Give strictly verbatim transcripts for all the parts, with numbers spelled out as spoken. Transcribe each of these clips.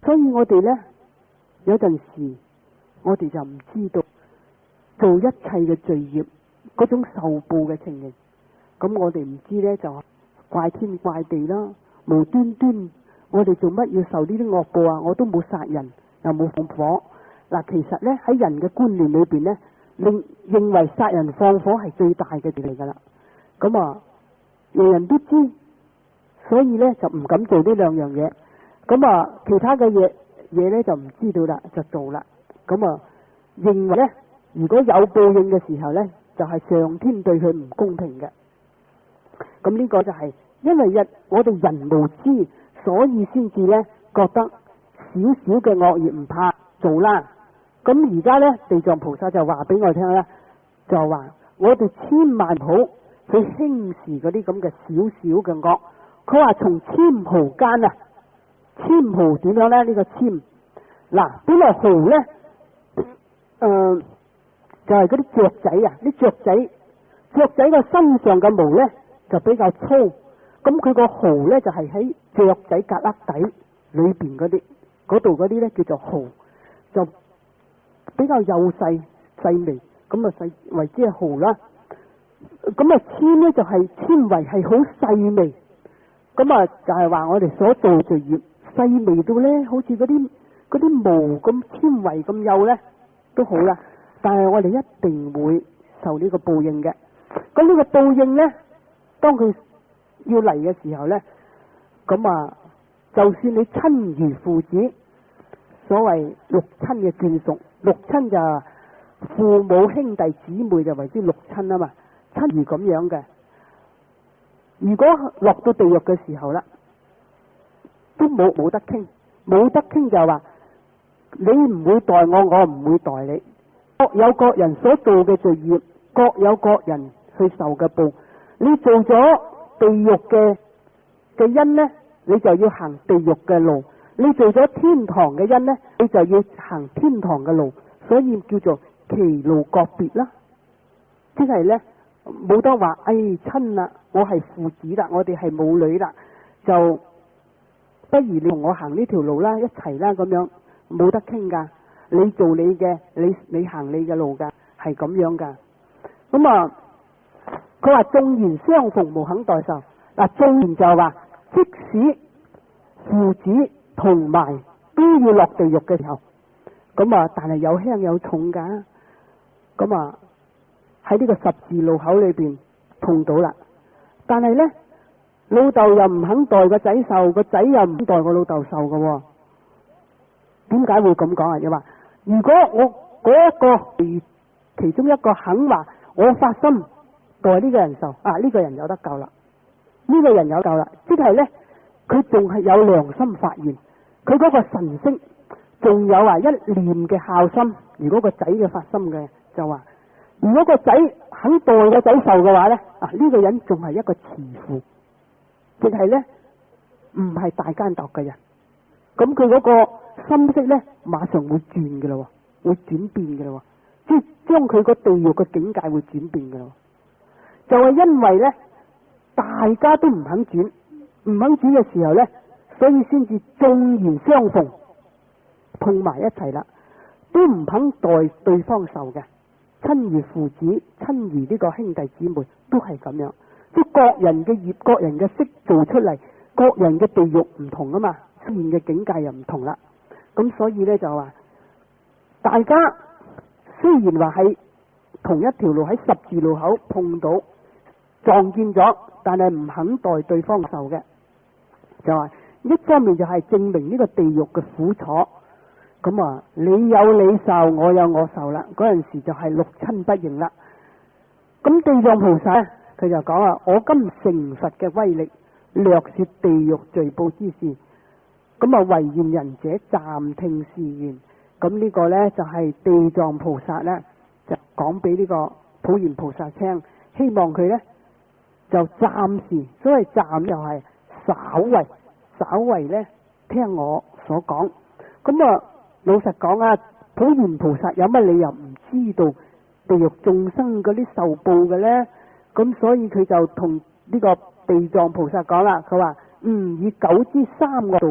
所以我哋呢，有陣時我哋就唔知道做一切嘅罪孽嗰種受報嘅情形。咁我哋唔知呢，就怪天怪地啦，無端端我哋做乜要受呢啲惡報啊？我都冇殺人，又冇放火。嗱，其實呢，喺人嘅觀念裏邊呢，認認為殺人放火係最大嘅罪嚟噶啦。咁啊，人人都知，所以呢，就唔敢做呢兩樣嘢。咁啊，其他嘅嘢嘢呢就唔知道啦，就做啦。咁啊，認為呢，如果有報應嘅時候呢，就係上天對佢唔公平嘅。咁呢個就係因為一我哋人無知，所以先至呢覺得少少嘅惡業唔怕做啦。咁而家呢，地藏菩薩就話俾我聽啦，就話我哋千萬唔好去輕視嗰啲咁嘅少少嘅惡。佢話從千毫間啊，千毫點樣呢？呢、呢個千嗱，本來毫呢，誒、呃、就係嗰啲雀仔啊，啲雀仔雀仔個身上嘅毛呢，就比較粗，咁佢個毫呢，就係喺雀仔格粒底裏邊嗰啲嗰度嗰啲呢，叫做毫，就比較幼細細微，咁啊細為之係毫啦。咁啊纖呢，就係纖維係好細微，咁啊就係話我哋所做罪業細微到呢，好似嗰啲嗰啲毛咁纖維咁幼呢，都好啦，但係我哋一定會受呢個報應嘅。咁呢個報應呢，當佢要嚟嘅時候呢，咁啊，就算你親如父子，所謂六親嘅眷屬，六親就父母兄弟姊妹就為之六親啊嘛，親如咁樣嘅。如果落到地獄嘅時候啦，都冇冇得傾，冇得傾就話你唔會待我，我唔會待你，各有各人所做嘅罪業，各有各人去受嘅報。你做咗地獄嘅嘅因呢，你就要行地獄嘅路；你做咗天堂嘅因呢，你就要行天堂嘅路。所以叫做其路各別啦。即係呢，冇得話，哎親啦，我係父子啦，我哋係母女啦，就不如你同我行呢條路啦，一齊啦咁樣，冇得傾噶。你做你嘅，你你行你嘅路噶，係咁樣噶。咁啊。佢話縱然相逢無肯代受，嗱縱然就係話，即使父子同埋都要落地獄嘅時候，咁啊，但係有輕有重噶，咁啊喺呢個十字路口裏邊碰到啦。但係呢，老豆又唔肯代個仔受，個仔又唔肯代個老豆受嘅，點解會咁講啊？又話如果我嗰一個其中一個肯話，我發心代呢個人受啊，呢、這個人有得救啦，呢、這個人有救啦，即係呢，佢仲係有良心發現，佢嗰個神識仲有話一念嘅孝心。如果個仔嘅發心嘅就話，如果個仔肯代個仔受嘅話呢，啊呢、這個人仲係一個慈父，即係呢，唔係大奸惡嘅人。咁佢嗰個心識呢，馬上會轉嘅啦，會轉變嘅啦，即係將佢個地獄嘅境界會轉變嘅啦。就係因為呢，大家都唔肯轉，唔肯轉嘅時候呢，所以先至縱然相逢，碰埋一齊啦，都唔肯代對方受嘅，親如父子，親如呢個兄弟姊妹，都係咁樣。即係各人嘅業，各人嘅識做出嚟，各人嘅地獄唔同啊嘛，出現嘅境界又唔同啦。咁所以呢，就話，大家雖然話喺同一條路喺十字路口碰到。撞見咗，但係唔肯代對方受嘅，就話一方面就係證明呢個地獄嘅苦楚。咁啊，你有你受，我有我受啦。嗰陣時就係六親不認啦。咁地藏菩薩佢就講啊，我今成佛嘅威力，略說地獄罪報之事。咁啊，唯願仁者暫聽是言。咁呢個呢，就係地藏菩薩呢，就講俾呢個普賢菩薩聽，希望佢呢。就暫時，所謂暫又係稍為稍為呢聽我所講。咁啊，老實講啊，普賢菩薩有乜理由唔知道地獄眾生嗰啲受報嘅呢？咁所以佢就同呢個地藏菩薩講啦，佢話嗯以九之三個受報，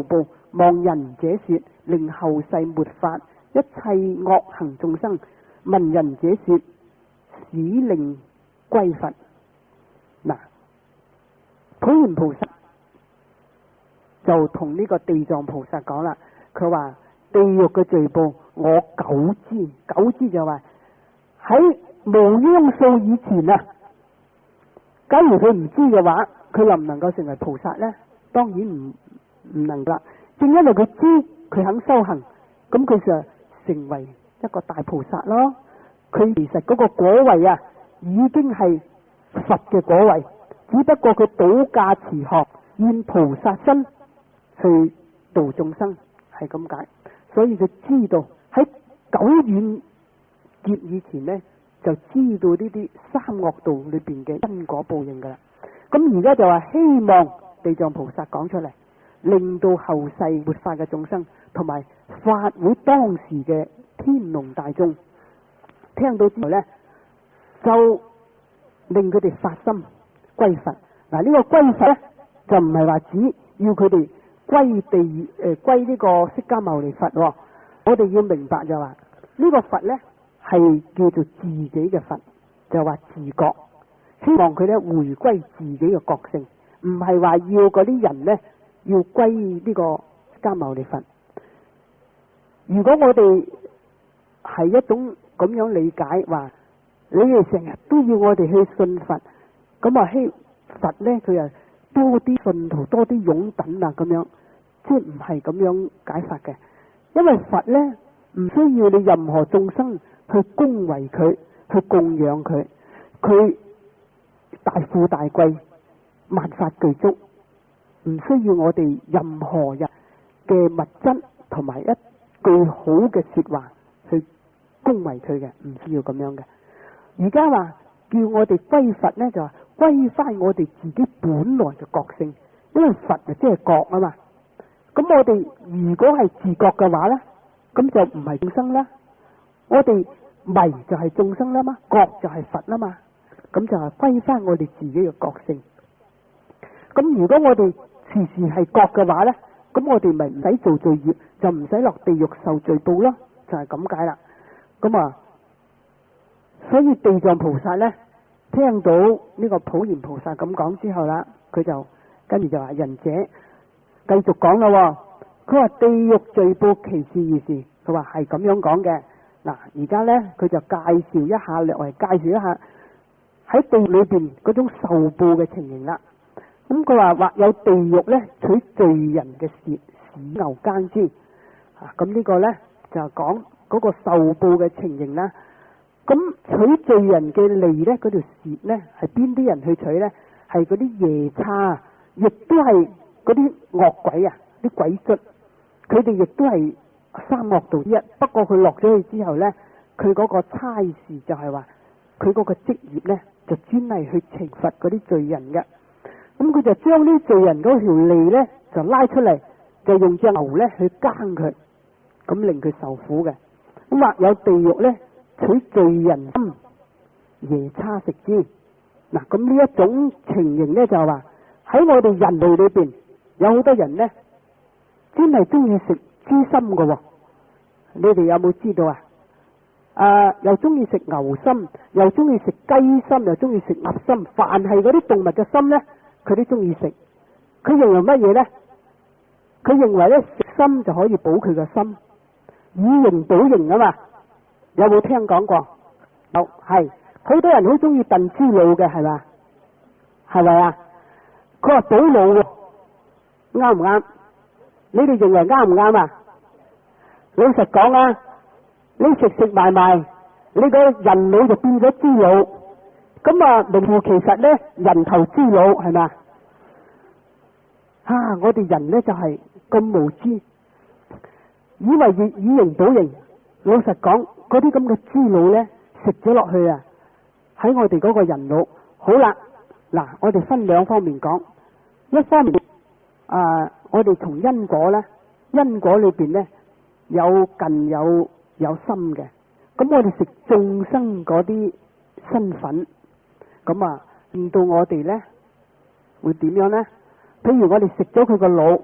望人者說，令後世末法一切惡行眾生聞人者說，使令歸佛。嗱，普賢菩薩就同呢個地藏菩薩講啦，佢話地獄嘅罪報我久知，久知就話喺無央數以前啊，假如佢唔知嘅話，佢能唔能夠成為菩薩呢？當然唔唔能啦。正因為佢知，佢肯修行，咁佢就成為一個大菩薩咯。佢其實嗰個果位啊，已經係佛嘅果位，只不過佢倒駕慈航，現菩薩身去度眾生，係咁解。所以佢知道喺久遠劫以前呢，就知道呢啲三惡道裏邊嘅因果報應噶啦。咁而家就話希望地藏菩薩講出嚟，令到後世末法嘅眾生同埋法會當時嘅天龍大眾聽到之後呢，就令佢哋發心歸佛。嗱，呢個歸佛呢，就唔係話指要佢哋歸地誒歸呢個釋迦牟尼佛，哦。我哋要明白就話呢個佛呢，係叫做自己嘅佛，就話自覺，希望佢咧回歸自己嘅覺性，唔係話要嗰啲人呢，要歸呢個釋迦牟尼佛。如果我哋係一種咁樣理解，話你哋成日都要我哋去信佛，咁啊希佛呢，佢又多啲信徒，多啲擁躉啊，咁樣即係唔係咁樣解法嘅。因為佛呢，唔需要你任何眾生去恭維佢，去供養佢，佢大富大貴，萬法具足，唔需要我哋任何人嘅物質同埋一句好嘅說話去恭維佢嘅，唔需要咁樣嘅。而家話叫我哋歸佛呢，就話歸翻我哋自己本來嘅覺性，因為佛就即係覺啊嘛。咁我哋如果係自覺嘅話呢，咁就唔係眾生啦。我哋迷就係眾生啦嘛，覺就係佛啦嘛。咁就係歸翻我哋自己嘅覺性。咁如果我哋時時係覺嘅話呢，咁我哋咪唔使做罪業，就唔使落地獄受罪報咯，就係咁解啦。咁啊，所以地藏菩薩呢，聽到呢個普賢菩薩咁講之後啦，佢就跟住就話仁者繼續講啦。佢話地獄罪報其事如是，佢話係咁樣講嘅。嗱，而家呢，佢就介紹一下，略為介紹一下喺地裏邊嗰種受報嘅情形啦。咁佢話或有地獄呢，取罪人嘅舌使牛耕之。啊，咁呢個呢，就講嗰個受報嘅情形啦。咁取罪人嘅利呢，嗰條舌呢，係邊啲人去取呢？係嗰啲夜叉，亦都係嗰啲惡鬼啊，啲鬼卒，佢哋亦都係三惡道之一。不過佢落咗去之後呢，佢嗰個差事就係話，佢嗰個職業呢，就專係去懲罰嗰啲罪人嘅。咁佢就將呢罪人嗰條脷呢，就拉出嚟，就用隻牛呢去耕佢，咁令佢受苦嘅。咁或有地獄呢，取罪人心，夜叉食之。嗱，咁呢一種情形呢，就係話喺我哋人類裏邊有好多人呢，專係中意食豬心嘅喎。你哋有冇知道啊？啊，又中意食牛心，又中意食雞心，又中意食鴨心，凡係嗰啲動物嘅心呢，佢都中意食。佢認為乜嘢呢？佢認為咧，食心就可以補佢嘅心，以形補形啊嘛。有冇聽講過？有，係好多人好中意燉豬腦嘅，係嘛？係咪啊？佢話補腦喎，啱唔啱？你哋認為啱唔啱啊？老實講啊，你食食埋埋，你個人腦就變咗豬腦，咁啊名副其實咧，人頭豬腦係嘛？啊！我哋人咧就係咁無知，以為以以形補形。老實講，嗰啲咁嘅豬腦咧，食咗落去啊，喺我哋嗰個人腦。好啦，嗱，我哋分兩方面講。一方面啊，我哋從因果咧，因果裏邊咧有近有有深嘅。咁我哋食眾生嗰啲身份，咁啊令到我哋咧會點樣咧？譬如我哋食咗佢個腦，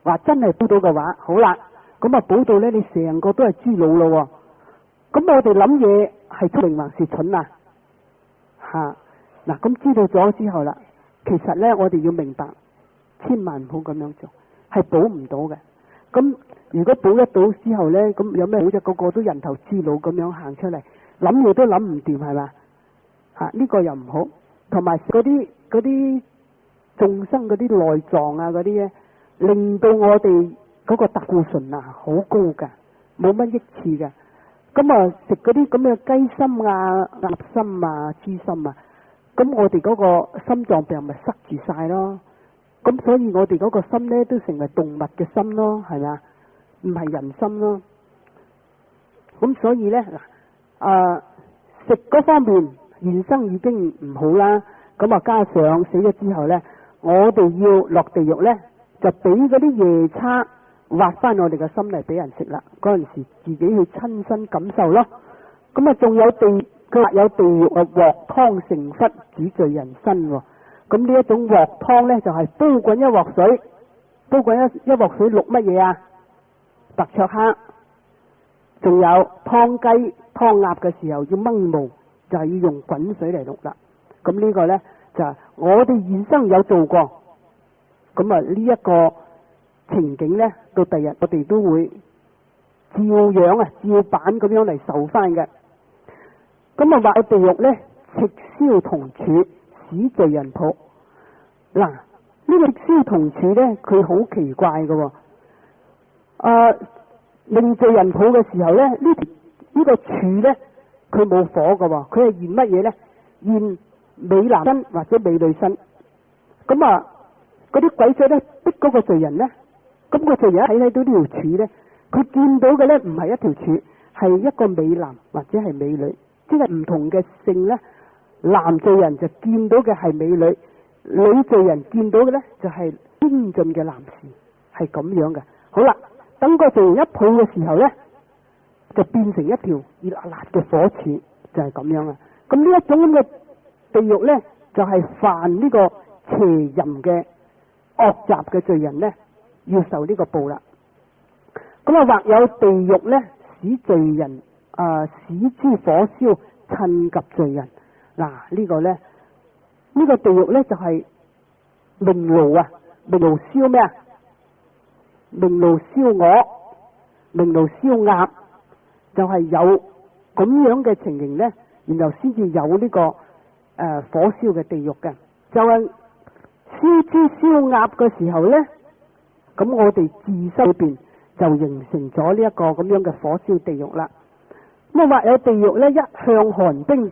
話真係補到嘅話，好啦，咁啊補到咧，你成個都係豬腦咯。咁我哋諗嘢係聰明還是蠢啊？吓，嗱，咁知道咗之後啦，其實咧我哋要明白，千萬唔好咁樣做，係補唔到嘅。咁如果補得到之後咧，咁有咩好啫？個個都人頭豬腦咁樣行出嚟，諗嘢都諗唔掂，係嘛？吓，呢個又唔好。同埋嗰啲嗰啲眾生嗰啲內臟啊，嗰啲咧，令到我哋嗰個膽固醇啊好高噶，冇乜益處噶。咁啊食嗰啲咁嘅雞心啊、鴨心啊、豬心啊，咁我哋嗰個心臟病咪塞住晒咯。咁所以我哋嗰個心咧都成為動物嘅心咯，係咪啊？唔係人心咯。咁所以咧嗱，啊食嗰方面現生已經唔好啦。咁啊加上死咗之後咧，我哋要落地獄咧，就俾嗰啲夜叉挖翻我哋嘅心嚟俾人食啦。嗰陣時自己去親身感受咯。咁啊仲有地，佢話有地獄啊鑊湯成窟煮罪人身喎。咁呢一種鑊湯咧就係、是、煲滾一鑊水，煲滾一一鑊水淥乜嘢啊？白灼蝦，仲有湯雞、湯鴨嘅時候要掹毛，就係、是、要用滾水嚟淥啦。咁呢個咧就係、是、我哋現生有做過，咁啊呢一個情景咧，到第日我哋都會照樣啊照版咁樣嚟受翻嘅。咁啊話地獄咧，赤燒銅柱，使罪人抱。嗱，呢個赤燒銅柱咧，佢好奇怪嘅、哦。啊，令罪人抱嘅時候咧，呢呢、呢個柱咧，佢冇火嘅、哦，佢係現乜嘢咧？現美男身或者美女身。咁啊，嗰啲鬼仔咧逼嗰個罪人咧，咁、嗰個罪人睇睇到呢條柱咧，佢見到嘅咧唔係一條柱，係一個美男或者係美女，即係唔同嘅性咧。男罪人就見到嘅係美女，女罪人見到嘅咧就係英俊嘅男士，係咁樣嘅。好啦，等個罪人一抱嘅時候咧，就變成一條熱辣辣嘅火柱，就係、是、咁樣啊。咁呢一種咁嘅地獄咧，就係、是、犯呢個邪淫嘅惡習嘅罪人咧，要受呢個報啦。咁啊，或有地獄咧，使罪人啊、呃，使諸火燒，趁及罪人。嗱、這個、呢個咧，呢個地獄咧就係明爐啊，明爐燒咩啊？明爐燒鵝，明爐燒鴨，就係、是、有咁樣嘅情形咧，然後先至有呢、這個誒、呃、火燒嘅地獄嘅。就係燒豬燒鴨嘅時候咧，咁我哋自身裏邊就形成咗呢一個咁樣嘅火燒地獄啦。咁啊，或有地獄咧，一向寒冰。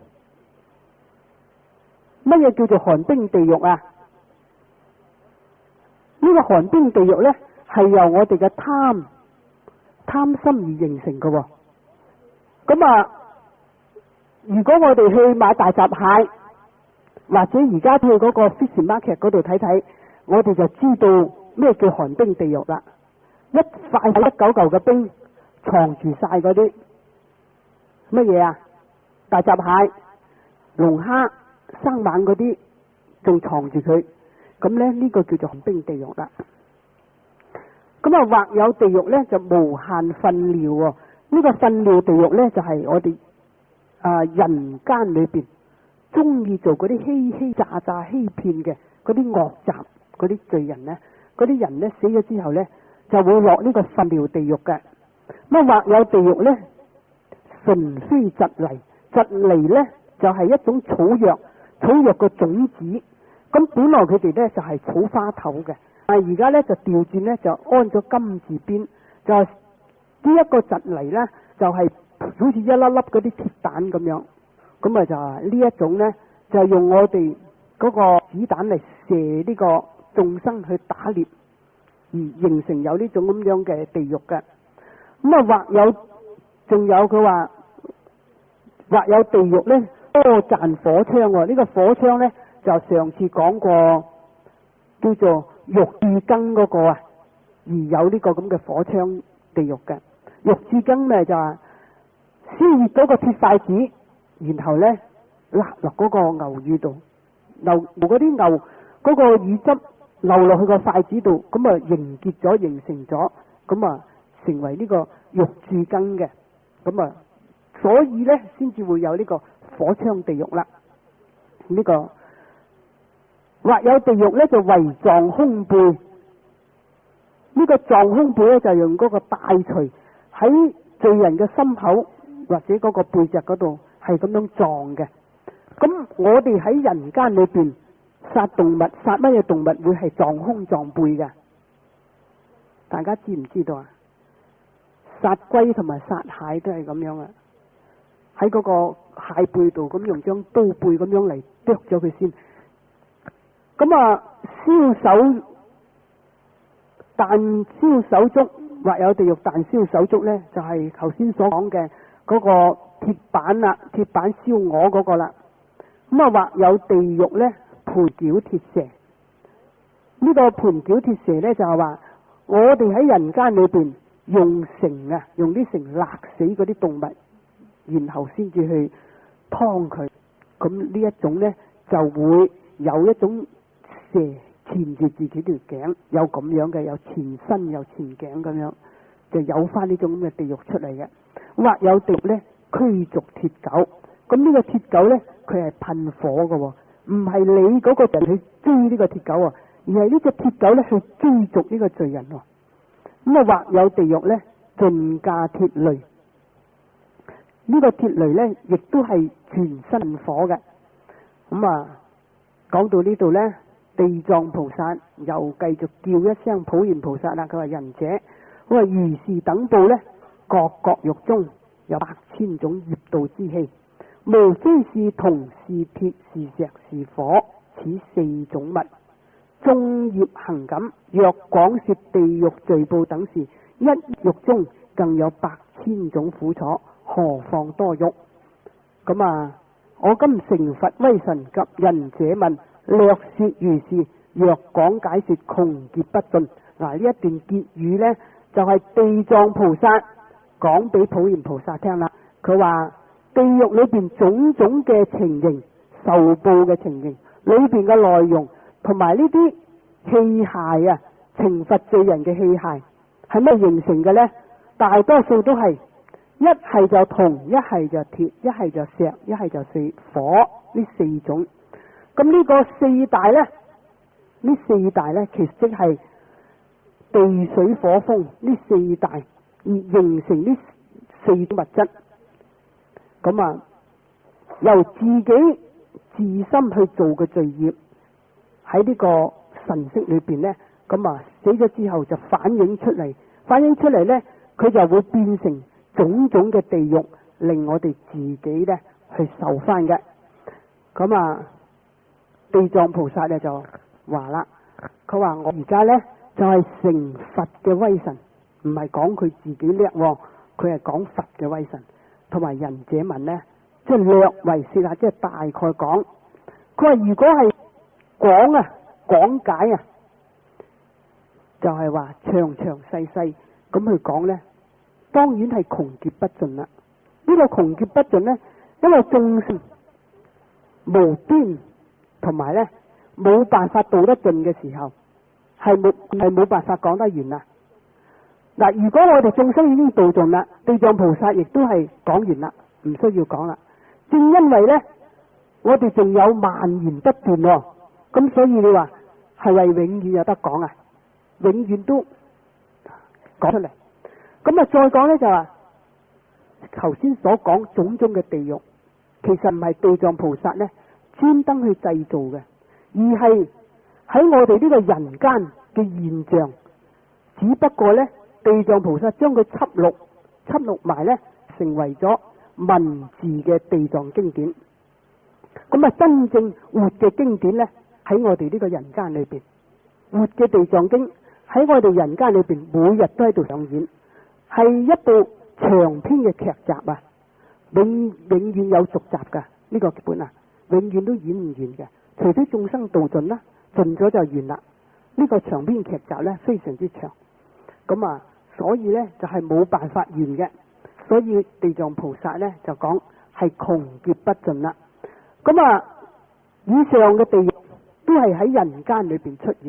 乜嘢叫做寒冰地獄啊？呢、這個寒冰地獄咧，係由我哋嘅貪貪心而形成嘅、哦。咁啊，如果我哋去買大閘蟹，或者而家去嗰個 fish market 嗰度睇睇，我哋就知道咩叫寒冰地獄啦。一塊一嚿嚿嘅冰藏住晒嗰啲乜嘢啊？大閘蟹、龍蝦。生猛嗰啲仲藏住佢，咁咧呢、這個叫做寒冰地獄啦。咁啊，或有地獄咧就無限糞尿喎。呢、這個糞尿地獄咧就係、是、我哋啊、呃、人間裏邊中意做嗰啲欺欺詐詐欺騙嘅嗰啲惡習嗰啲罪人咧，嗰啲人咧死咗之後咧就會落呢個糞尿地獄嘅。咁啊，或有地獄咧純非蒺藜，蒺藜咧就係、是、一種草藥。草藥個種子，咁本來佢哋咧就係、是、草花頭嘅，但係而家咧就調轉咧就安咗金字邊，就係呢一個蒺藜咧就係、是、好似一粒粒嗰啲鐵蛋咁樣，咁啊就係呢一種咧就係用我哋嗰個子彈嚟射呢個眾生去打獵，而形成有呢種咁樣嘅地獄嘅。咁啊，或有仲有佢話或有地獄咧。多賺火槍喎，呢、這個火槍咧就上次講過，叫做玉柱羹嗰個啊，而有呢個咁嘅火槍地獄嘅。玉柱羹咪就係燒熱嗰個鐵筷子，然後咧揦落嗰個牛乳度，牛嗰啲牛嗰個乳汁流落去個筷子度，咁啊凝結咗，形成咗，咁啊成為呢個肉柱羹嘅，咁啊所以呢，先至會有呢個火窗地獄啦。呢、這個或有地獄呢，就為撞胸背，呢、這個撞胸背呢，就用嗰個大錘喺罪人嘅心口或者嗰個背脊嗰度係咁樣撞嘅。咁我哋喺人間裏邊殺動物，殺乜嘢動物會係撞胸撞背嘅？大家知唔知道啊？殺龜同埋殺蟹都係咁樣啊！喺嗰個蟹背度咁用張刀背咁樣嚟剁咗佢先。咁啊，燒手但燒手足，或有地獄但燒手足呢，就係頭先所講嘅嗰個鐵板啦，鐵板燒鵝嗰個啦。咁啊，或有地獄呢，盤絞鐵蛇。呢、這個盤絞鐵蛇呢，就係話我哋喺人間裏邊用繩啊，用啲繩勒死嗰啲動物，然後先至去劏佢。咁呢一種呢，就會有一種蛇纏住自己條頸，有咁樣嘅，有前身有前頸咁樣，就有翻呢種咁嘅地獄出嚟嘅。或有地獄呢，驅逐鐵狗。咁呢個鐵狗呢，佢係噴火嘅，唔係你嗰個人去追呢個鐵狗啊，而係呢隻鐵狗呢去追逐呢個罪人。咁啊，或有地獄呢，盡駕鐵雷。呢、這個鐵雷呢，亦都係全身火嘅。咁啊，講到呢度呢，地藏菩薩又繼續叫一聲普賢菩薩啦。佢話仁者，佢話如是等報呢，各各獄中有百千種業道之氣。無非是銅是鐵是石是火，此四種物眾業行感。若廣說地獄罪報等事，一獄中更有百千種苦楚，何況多獄？咁啊，我今成佛威神及仁者問，略說如是。若廣解說，窮劫不盡。嗱，呢一段結語呢，就係、是、地藏菩薩講俾普賢菩薩聽啦。佢話地獄裏邊種種嘅情形、受報嘅情形，裏邊嘅內容同埋呢啲器械啊，懲罰罪人嘅器械係咩形成嘅呢？大多數都係一係就銅，一係就鐵，一係就石，一係就四火，呢四種。咁呢個四大呢，呢四大呢，其實即係地水火風呢四大而形成呢四種物質。咁啊，由自己自心去做嘅罪業喺呢個神識裏邊呢，咁啊死咗之後就反映出嚟，反映出嚟呢，佢就會變成種種嘅地獄，令我哋自己呢去受翻嘅。咁啊，地藏菩薩呢就話啦，佢話我而家呢就係、是、成佛嘅威神，唔係講佢自己叻，佢係講佛嘅威神。同埋仁者問呢，即係略為說下，即係大概講。佢話如果係講啊講解啊，就係、是、話詳詳細細咁去講呢，當然係窮劫不盡啦。呢、這個窮劫不盡呢，因為眾生無端同埋呢冇辦法道得盡嘅時候，係冇係冇辦法講得完啦。嗱，如果我哋眾生已經道盡啦，地藏菩薩亦都係講完啦，唔需要講啦。正因為呢，我哋仲有萬言不斷喎，咁所以你話係咪永遠有得講啊？永遠都講出嚟。咁啊，再講呢，就話，頭先所講種種嘅地獄，其實唔係地藏菩薩呢專登去製造嘅，而係喺我哋呢個人間嘅現象，只不過呢。地藏菩薩將佢輯錄輯錄埋呢，成為咗文字嘅地藏經典。咁啊，真正活嘅經典呢，喺我哋呢個人間裏邊，活嘅地藏經喺我哋人間裏邊，每日都喺度上演，係一部長篇嘅劇集啊，永永遠有續集噶。呢個劇本啊，永遠都演唔完嘅，除非眾生度盡啦，盡咗就完啦。呢個長篇劇集呢，非常之長，咁啊。所以呢，就係、是、冇辦法完嘅，所以地藏菩薩呢，就講係窮劫不盡啦。咁啊，以上嘅地獄都係喺人間裏邊出現，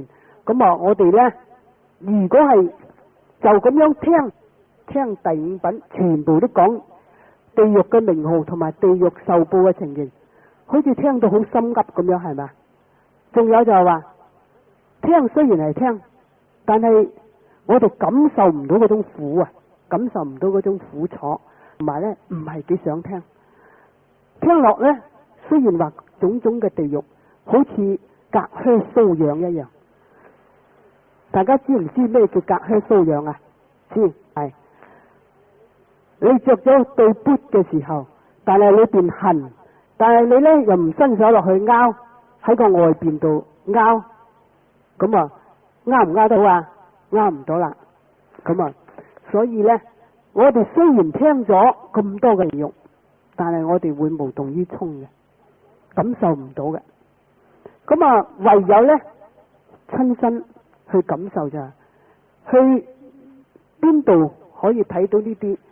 咁啊，我哋咧如果係就咁樣聽聽第五品，全部都講地獄嘅名號同埋地獄受報嘅情形，好似聽到好心急咁樣，係咪？仲有就係話聽雖然係聽，但係我哋感受唔到嗰種苦啊，感受唔到嗰種苦楚，同埋咧唔係幾想聽。聽落咧，雖然話種種嘅地獄好似隔靴搔癢一樣，大家知唔知咩叫隔靴搔癢啊？知係。你着咗對 boot 嘅時候，但係裏邊痕，但係你咧又唔伸手落去拗，喺個外邊度拗，咁啊拗唔拗到啊？拗唔到啦。咁啊，所以咧，我哋雖然聽咗咁多嘅地獄，但係我哋會無動於衷嘅，感受唔到嘅。咁啊，唯有咧親身去感受咋，去邊度可以睇到呢啲？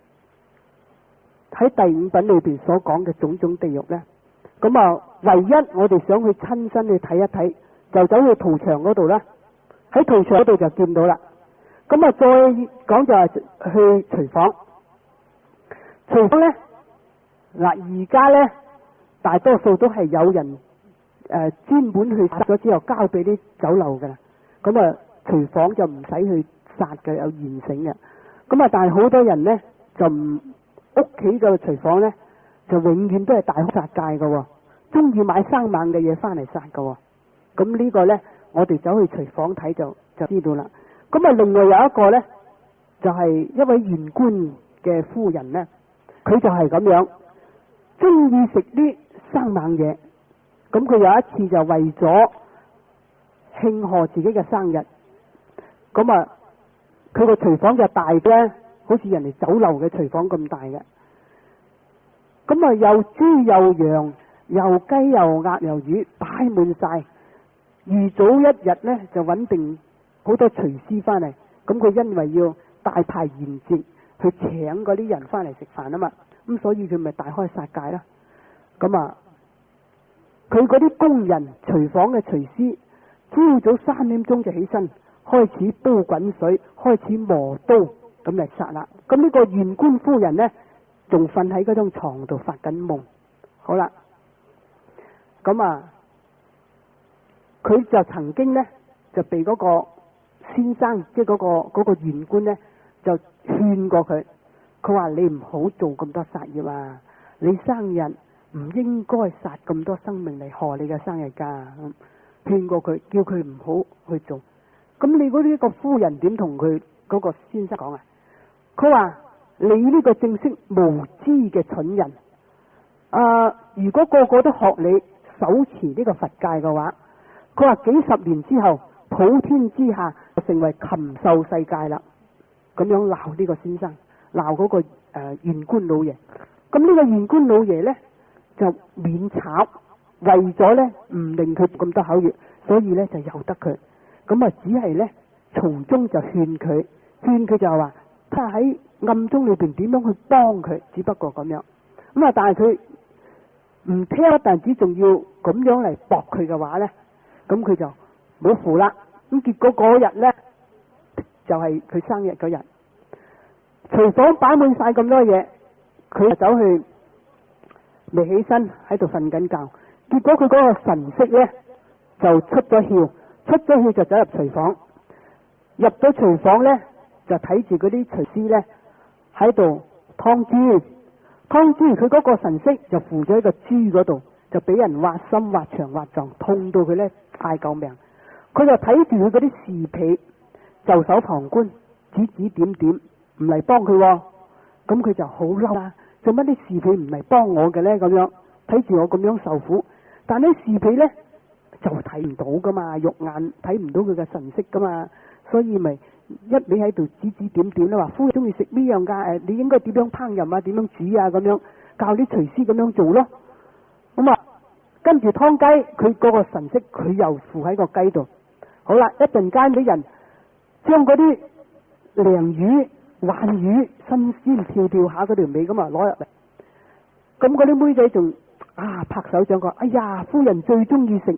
喺第五品裏邊所講嘅種種地獄呢，咁啊，唯一我哋想去親身去睇一睇，就走去屠場嗰度啦。喺屠場嗰度就見到啦。咁啊，再講就係去廚房。廚房呢，嗱，而家呢，大多數都係有人誒專門去殺咗之後交俾啲酒樓噶啦。咁啊，廚房就唔使去殺嘅，有現成嘅。咁啊，但係好多人呢，就唔。屋企嘅廚房呢，就永遠都係大開殺戒嘅，中意買生猛嘅嘢翻嚟殺嘅。咁呢個呢，我哋走去廚房睇就就知道啦。咁啊，另外有一個呢，就係、是、一位縣官嘅夫人呢，佢就係咁樣，中意食啲生猛嘢。咁佢有一次就為咗慶賀自己嘅生日，咁啊，佢個廚房就大嘅。好似人哋酒樓嘅廚房咁大嘅，咁啊又豬又羊又雞又鴨又魚擺滿晒，預早一日呢，就揾定好多廚師翻嚟，咁佢因為要大排筵席去請嗰啲人翻嚟食飯啊嘛，咁所以佢咪大開殺戒啦。咁啊，佢嗰啲工人廚房嘅廚師，朝早三點鐘就起身，開始煲滾水，開始磨刀。咁嚟殺啦！咁呢個縣官夫人呢，仲瞓喺嗰張床度發緊夢。好啦，咁啊，佢就曾經呢，就被嗰個先生，即係嗰個嗰個縣官呢，就勸過佢。佢話你唔好做咁多殺業啊！你生日唔應該殺咁多生命嚟賀你嘅生日噶。勸過佢，叫佢唔好去做。咁你嗰啲個夫人點同佢嗰個先生講啊？佢話你呢個正式無知嘅蠢人，啊、呃！如果個個都學你手持呢個佛戒嘅話，佢話幾十年之後，普天之下就成為禽獸世界啦。咁樣鬧呢個先生，鬧嗰、那個誒縣、呃、官老爺。咁呢個縣官老爺呢，就免炒，為咗呢唔令佢咁多口業，所以呢就由得佢。咁啊，只係呢，從中就勸佢，勸佢就話。睇下喺暗中裏邊點樣去幫佢，只不過咁樣咁啊！但係佢唔聽，不但止仲要咁樣嚟駁佢嘅話呢，咁佢就冇符啦。咁結果嗰日呢，就係、是、佢生日嗰日，廚房擺滿晒咁多嘢，佢就走去未起身喺度瞓緊覺。結果佢嗰個神識呢，就出咗竅，出咗竅就走入廚房，入咗廚房呢。就睇住嗰啲廚師呢喺度劏豬，劏豬佢嗰個神識就附咗喺個豬嗰度，就俾人挖心挖腸挖臟，痛到佢呢嗌救命。佢就睇住佢嗰啲侍婢袖手旁觀，指指點點，唔嚟幫佢。咁佢就好嬲啦，做乜啲侍婢唔嚟幫我嘅呢？咁樣睇住我咁樣受苦，但啲侍婢呢就睇唔到噶嘛，肉眼睇唔到佢嘅神識噶嘛，所以咪一味喺度指指點點啦，話夫人中意食呢樣噶，誒，你應該點樣烹飪啊，點樣煮啊，咁樣教啲廚師咁樣做咯。咁啊，跟住湯雞，佢嗰個神識佢又附喺個雞度。好啦，一陣間俾人將嗰啲鯪魚、鯇魚新鮮跳跳下嗰條尾咁啊攞入嚟。咁嗰啲妹仔仲啊拍手掌講：哎呀，夫人最中意食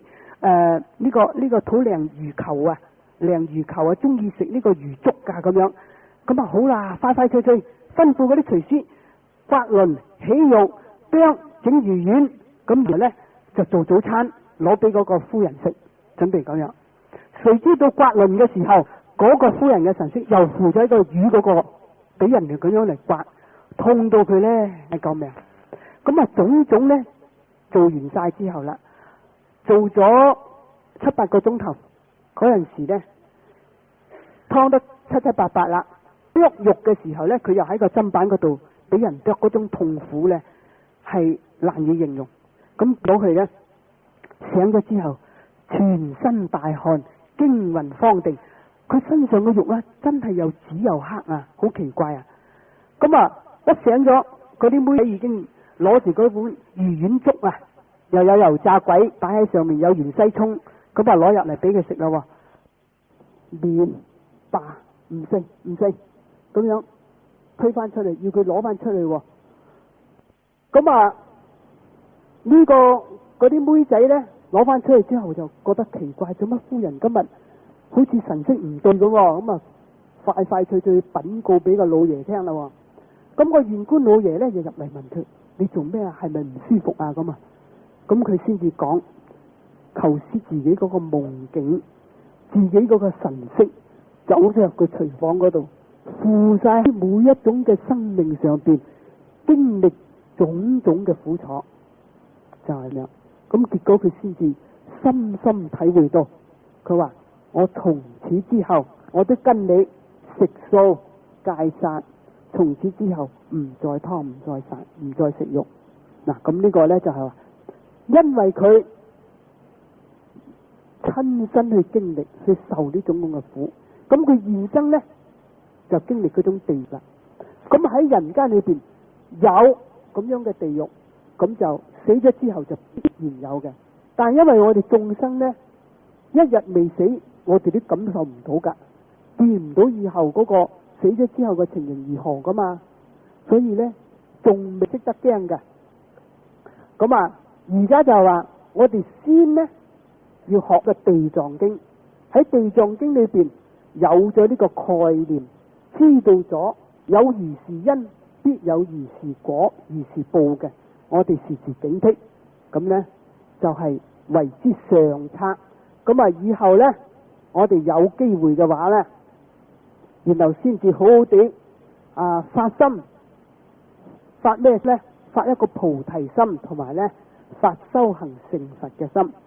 誒呢個呢、這個土鯪魚球啊，鯪魚球啊，中意食呢個魚粥噶咁樣。咁啊好啦，快快脆脆，吩咐嗰啲廚師刮鱗起肉剁整魚丸，咁然後咧就做早餐攞俾嗰個夫人食，準備咁樣。誰知道刮鱗嘅時候，嗰、那個夫人嘅神識又附咗喺個魚嗰、那個，俾人哋咁樣嚟刮，痛到佢咧係救命。咁啊種種咧做完晒之後啦，做咗七八個鐘頭，嗰陣時咧湯得七七八八啦。剁肉嘅時候咧，佢又喺個砧板嗰度俾人剁，嗰種痛苦咧係難以形容。咁攞佢咧醒咗之後，全身大汗，驚魂慌定。佢身上嘅肉咧真係又紫又黑啊，好奇怪啊！咁啊一醒咗，嗰啲妹仔已經攞住嗰碗魚丸粥啊，又有油炸鬼擺喺上面，有芫茜葱，咁啊攞入嚟俾佢食啦。麵爸唔食唔食，咁樣推翻出嚟，要佢攞翻出嚟。咁啊呢個嗰啲妹仔咧攞翻出嚟之後就覺得奇怪，做乜夫人今日好似神色唔對咁？咁啊快快脆脆稟告俾個老爺聽啦。咁個縣官老爺咧就入嚟問佢：你做咩啊？係咪唔舒服啊？咁啊，咁佢先至講，構思自己嗰個夢境，自己嗰個神色走咗入個廚房嗰度，附晒每一種嘅生命上邊經歷種種嘅苦楚，就係咁樣。咁結果佢先至深深體會到，佢話我從此之後我都跟你食素戒殺，從此之後唔再劏唔再殺唔再食肉。嗱，咁呢個呢就係話，因為佢親身去經歷去受呢種咁嘅苦，咁佢現生呢就經歷嗰種地獄。咁喺人間裏邊有咁樣嘅地獄，咁就死咗之後就必然有嘅。但係因為我哋眾生呢，一日未死，我哋都感受唔到噶，見唔到以後嗰個死咗之後嘅情形如何噶嘛，所以呢仲未識得驚噶。咁啊，而家就話我哋先呢要學嘅地藏經，喺地藏經裏邊有咗呢個概念，知道咗有如是因，必有如是果，如是報嘅，我哋時時警惕，咁呢就係、是、為之上策。咁啊，以後呢我哋有機會嘅話呢，然後先至好好地啊發心，發咩呢？發一個菩提心，同埋呢發修行成佛嘅心。